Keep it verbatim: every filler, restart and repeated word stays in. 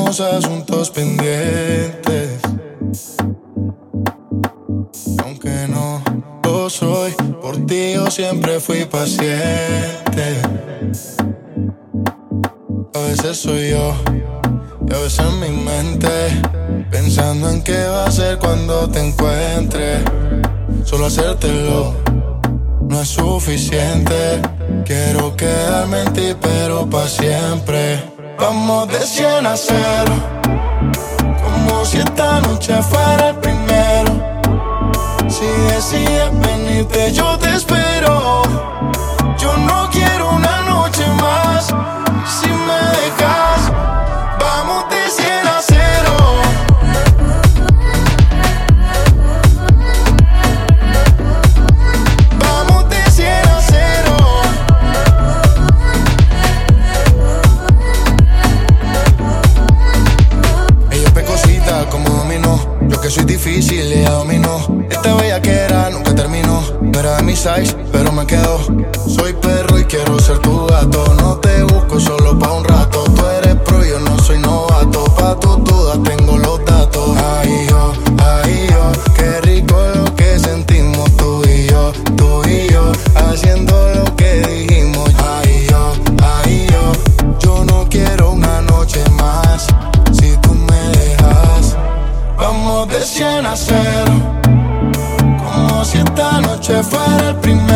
tenemos asuntos pendientes. Aunque no lo soy, por ti yo siempre fui paciente. A veces soy yo y a veces en mi mente, pensando en qué va a ser cuando te encuentre. Solo hacértelo no es suficiente. Quiero quedarme en ti pero pa' siempre. Vamos de cien a cero, como si esta noche fuera el primero. Si decides venirte yo te espero. Yo no quiero una noche más. Si me dejas, vamos de cien a cero. Vamos de cien a cero. Ella es pecosita como dominó. Yo que soy difícil, ella dominó. Esta bellaquera nunca terminó. No era de mi size, pero me quedó. Soy perro y quiero ser tu gato. No te busco solo pa' un rato. Tú eres pro, yo no soy novato. Pa' tus dudas tengo los datos. Ay yo, ay yo, qué rico lo que sentimos tú y yo, tú y yo, haciendo lo que dijimos. Ay yo, ay yo, yo no quiero una noche más. Si tú me dejas, vamos de cien a cero, como si esta noche fuera el primer.